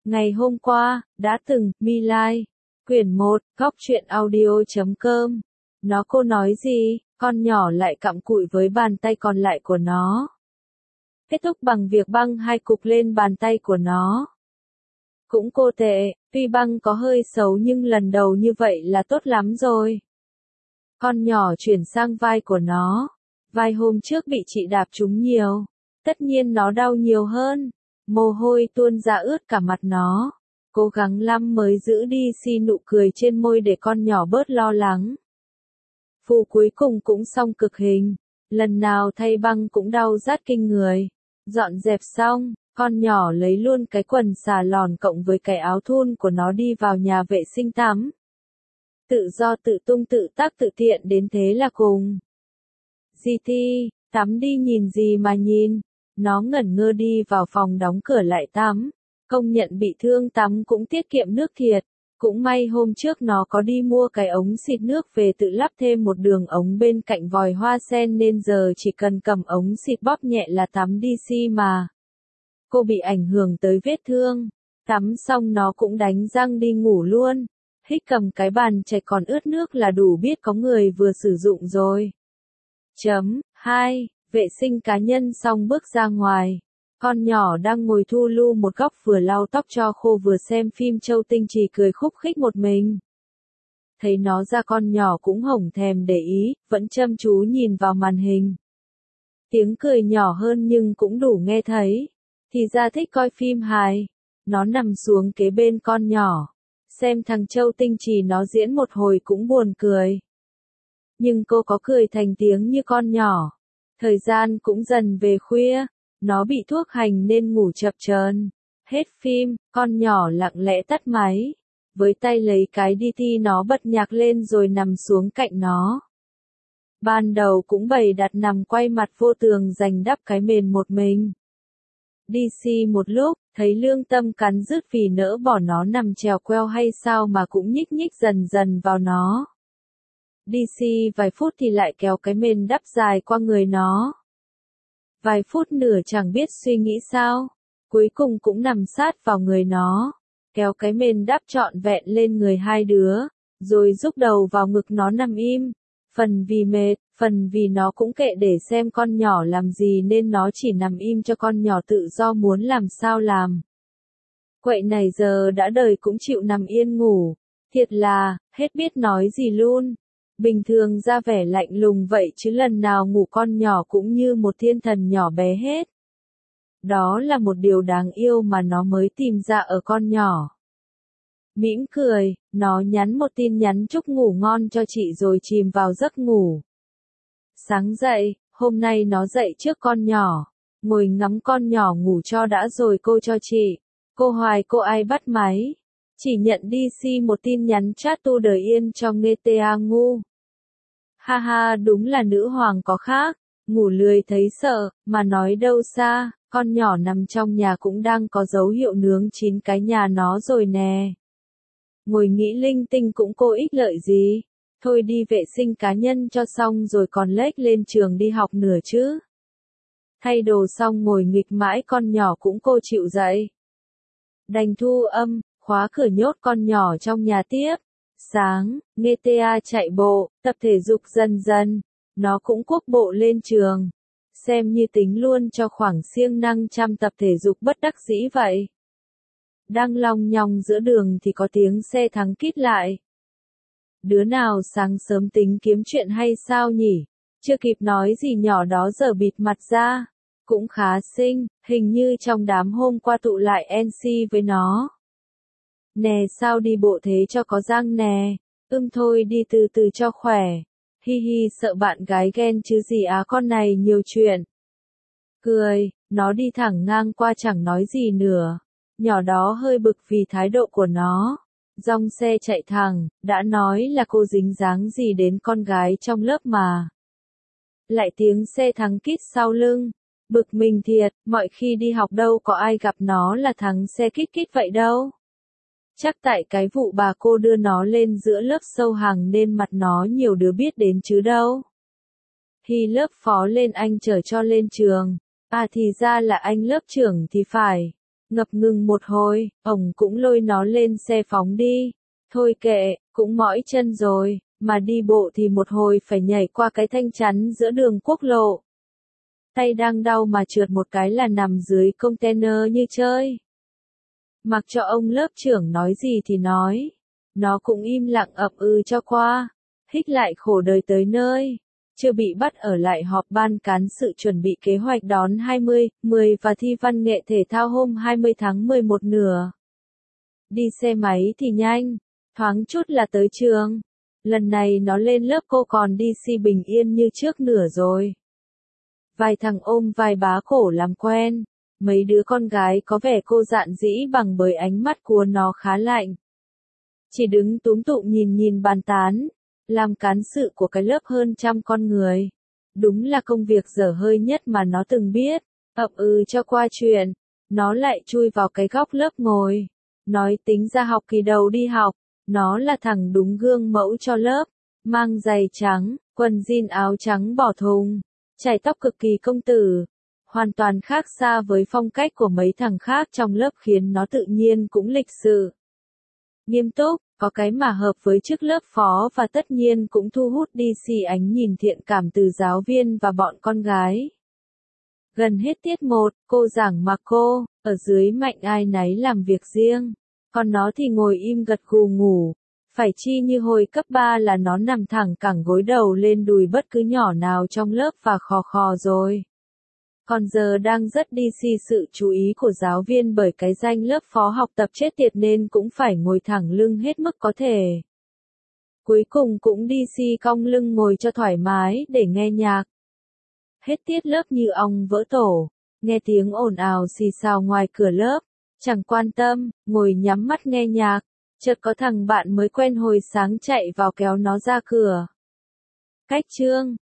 Ngày hôm qua, đã từng, My Lai. Quyển 1, góc truyện audio.com. Cô nói gì, con nhỏ lại cặm cụi với bàn tay còn lại của nó. Kết thúc bằng việc băng 2 cục lên bàn tay của nó. Cũng cô tệ, tuy băng có hơi xấu nhưng lần đầu như vậy là tốt lắm rồi. Con nhỏ chuyển sang vai của nó. Vai hôm trước bị chị đạp trúng nhiều. Tất nhiên nó đau nhiều hơn. Mồ hôi tuôn ra ướt cả mặt nó. Cố gắng lắm mới giữ đi nụ cười trên môi để con nhỏ bớt lo lắng. Vụ cuối cùng cũng xong cực hình. Lần nào thay băng cũng đau rát kinh người. Dọn dẹp xong, con nhỏ lấy luôn cái quần xà lòn cộng với cái áo thun của nó đi vào nhà vệ sinh tắm. Tự do tự tung tự tác tự tiện đến thế là cùng. GT, tắm đi nhìn gì mà nhìn. Nó ngẩn ngơ đi vào phòng đóng cửa lại tắm. Công nhận bị thương tắm cũng tiết kiệm nước thiệt. Cũng may hôm trước nó có đi mua cái ống xịt nước về tự lắp thêm một đường ống bên cạnh vòi hoa sen nên giờ chỉ cần cầm ống xịt bóp nhẹ là tắm DC mà. Cô bị ảnh hưởng tới vết thương. Tắm xong nó cũng đánh răng đi ngủ luôn. Hích cầm cái bàn chải còn ướt nước là đủ biết có người vừa sử dụng rồi. 2. Vệ sinh cá nhân xong bước ra ngoài. Con nhỏ đang ngồi thu lu một góc vừa lau tóc cho khô vừa xem phim Châu Tinh Trì cười khúc khích một mình. Thấy nó ra con nhỏ cũng hổng thèm để ý, vẫn chăm chú nhìn vào màn hình. Tiếng cười nhỏ hơn nhưng cũng đủ nghe thấy. Thì ra thích coi phim hài. Nó nằm xuống kế bên con nhỏ. Xem thằng Châu Tinh Trì nó diễn một hồi cũng buồn cười. Nhưng cô có cười thành tiếng như con nhỏ. Thời gian cũng dần về khuya. Nó bị thuốc hành nên ngủ chập chờn. Hết phim, con nhỏ lặng lẽ tắt máy. Với tay lấy cái DT nó bật nhạc lên rồi nằm xuống cạnh nó. Ban đầu cũng bày đặt nằm quay mặt vô tường dành đắp cái mền một mình. DC một lúc, thấy lương tâm cắn rứt vì nỡ bỏ nó nằm trèo queo hay sao mà cũng nhích nhích dần dần vào nó. DC vài phút thì lại kéo cái mền đắp dài qua người nó. Vài phút nữa chẳng biết suy nghĩ sao. Cuối cùng cũng nằm sát vào người nó. Kéo cái mền đắp trọn vẹn lên người hai đứa. Rồi rúc đầu vào ngực nó nằm im. Phần vì mệt, phần vì nó cũng kệ để xem con nhỏ làm gì nên nó chỉ nằm im cho con nhỏ tự do muốn làm sao làm. Quậy này giờ đã đời cũng chịu nằm yên ngủ. Thiệt là, hết biết nói gì luôn. Bình thường ra vẻ lạnh lùng vậy chứ lần nào ngủ con nhỏ cũng như một thiên thần nhỏ bé hết. Đó là một điều đáng yêu mà nó mới tìm ra ở con nhỏ. Mỉm cười, nó nhắn một tin nhắn chúc ngủ ngon cho chị rồi chìm vào giấc ngủ. Sáng dậy, hôm nay nó dậy trước con nhỏ. Ngồi ngắm con nhỏ ngủ cho đã rồi cô cho chị. Cô hoài cô ai bắt máy. Chỉ nhận DC một tin nhắn chat tu đời yên cho nghe ta ngu. Ha ha đúng là nữ hoàng có khác. Ngủ lười thấy sợ, mà nói đâu xa, con nhỏ nằm trong nhà cũng đang có dấu hiệu nướng chín cái nhà nó rồi nè. Ngồi nghĩ linh tinh cũng có ích lợi gì. Thôi đi vệ sinh cá nhân cho xong rồi còn lếch lên trường đi học nữa chứ. Thay đồ xong ngồi nghịch mãi con nhỏ cũng cô chịu dậy. Đành thu âm, khóa cửa nhốt con nhỏ trong nhà tiếp. Sáng, nghe ta chạy bộ, tập thể dục dần dần. Nó cũng cuốc bộ lên trường. Xem như tính luôn cho khoảng siêng năng chăm tập thể dục bất đắc dĩ vậy. Đang long nhong giữa đường thì có tiếng xe thắng kít lại. Đứa nào sáng sớm tính kiếm chuyện hay sao nhỉ? Chưa kịp nói gì nhỏ đó giờ bịt mặt ra. Cũng khá xinh, hình như trong đám hôm qua tụ lại NC với nó. Nè sao đi bộ thế cho có răng nè. Thôi đi từ từ cho khỏe. Hi hi sợ bạn gái ghen chứ gì con này nhiều chuyện. Cười, nó đi thẳng ngang qua chẳng nói gì nữa. Nhỏ đó hơi bực vì thái độ của nó. Dòng xe chạy thẳng, đã nói là cô dính dáng gì đến con gái trong lớp mà. Lại tiếng xe thắng kít sau lưng. Bực mình thiệt, mọi khi đi học đâu có ai gặp nó là thắng xe kít kít vậy đâu. Chắc tại cái vụ bà cô đưa nó lên giữa lớp sâu hàng nên mặt nó nhiều đứa biết đến chứ đâu. Thì lớp phó lên anh chở cho lên trường. À thì ra là anh lớp trưởng thì phải. Ngập ngừng một hồi, ông cũng lôi nó lên xe phóng đi. Thôi kệ, cũng mỏi chân rồi, mà đi bộ thì một hồi phải nhảy qua cái thanh chắn giữa đường quốc lộ. Tay đang đau mà trượt một cái là nằm dưới container như chơi. Mặc cho ông lớp trưởng nói gì thì nói. Nó cũng im lặng ậm ừ cho qua. Hích lại khổ đời tới nơi. Chưa bị bắt ở lại họp ban cán sự chuẩn bị kế hoạch đón 20, 10 và thi văn nghệ thể thao hôm 20 tháng 11 nửa. Đi xe máy thì nhanh, thoáng chút là tới trường. Lần này nó lên lớp cô còn đi si bình yên như trước nửa rồi. Vài thằng ôm vài bá cổ làm quen. Mấy đứa con gái có vẻ cô dạn dĩ bằng bởi ánh mắt của nó khá lạnh. Chỉ đứng túm tụm nhìn bàn tán. Làm cán sự của cái lớp hơn 100 con người. Đúng là công việc dở hơi nhất mà nó từng biết. Ậm ừ cho qua chuyện. Nó lại chui vào cái góc lớp ngồi. Nói tính ra học kỳ đầu đi học. Nó là thằng đúng gương mẫu cho lớp. Mang giày trắng, quần jean áo trắng bỏ thùng. Chải tóc cực kỳ công tử. Hoàn toàn khác xa với phong cách của mấy thằng khác trong lớp khiến nó tự nhiên cũng lịch sự. Nghiêm túc, có cái mà hợp với chức lớp phó và tất nhiên cũng thu hút đi si ánh nhìn thiện cảm từ giáo viên và bọn con gái. Gần hết tiết 1, cô giảng mà cô, ở dưới mạnh ai nấy làm việc riêng. Còn nó thì ngồi im gật gù ngủ. Phải chi như hồi cấp 3 là nó nằm thẳng cẳng gối đầu lên đùi bất cứ nhỏ nào trong lớp và khò khò rồi. Còn giờ đang rất đi si sự chú ý của giáo viên bởi cái danh lớp phó học tập chết tiệt nên cũng phải ngồi thẳng lưng hết mức có thể. Cuối cùng cũng đi si cong lưng ngồi cho thoải mái để nghe nhạc. Hết tiết lớp như ong vỡ tổ, nghe tiếng ồn ào xì xào ngoài cửa lớp, chẳng quan tâm, ngồi nhắm mắt nghe nhạc, chợt có thằng bạn mới quen hồi sáng chạy vào kéo nó ra cửa. Cách chương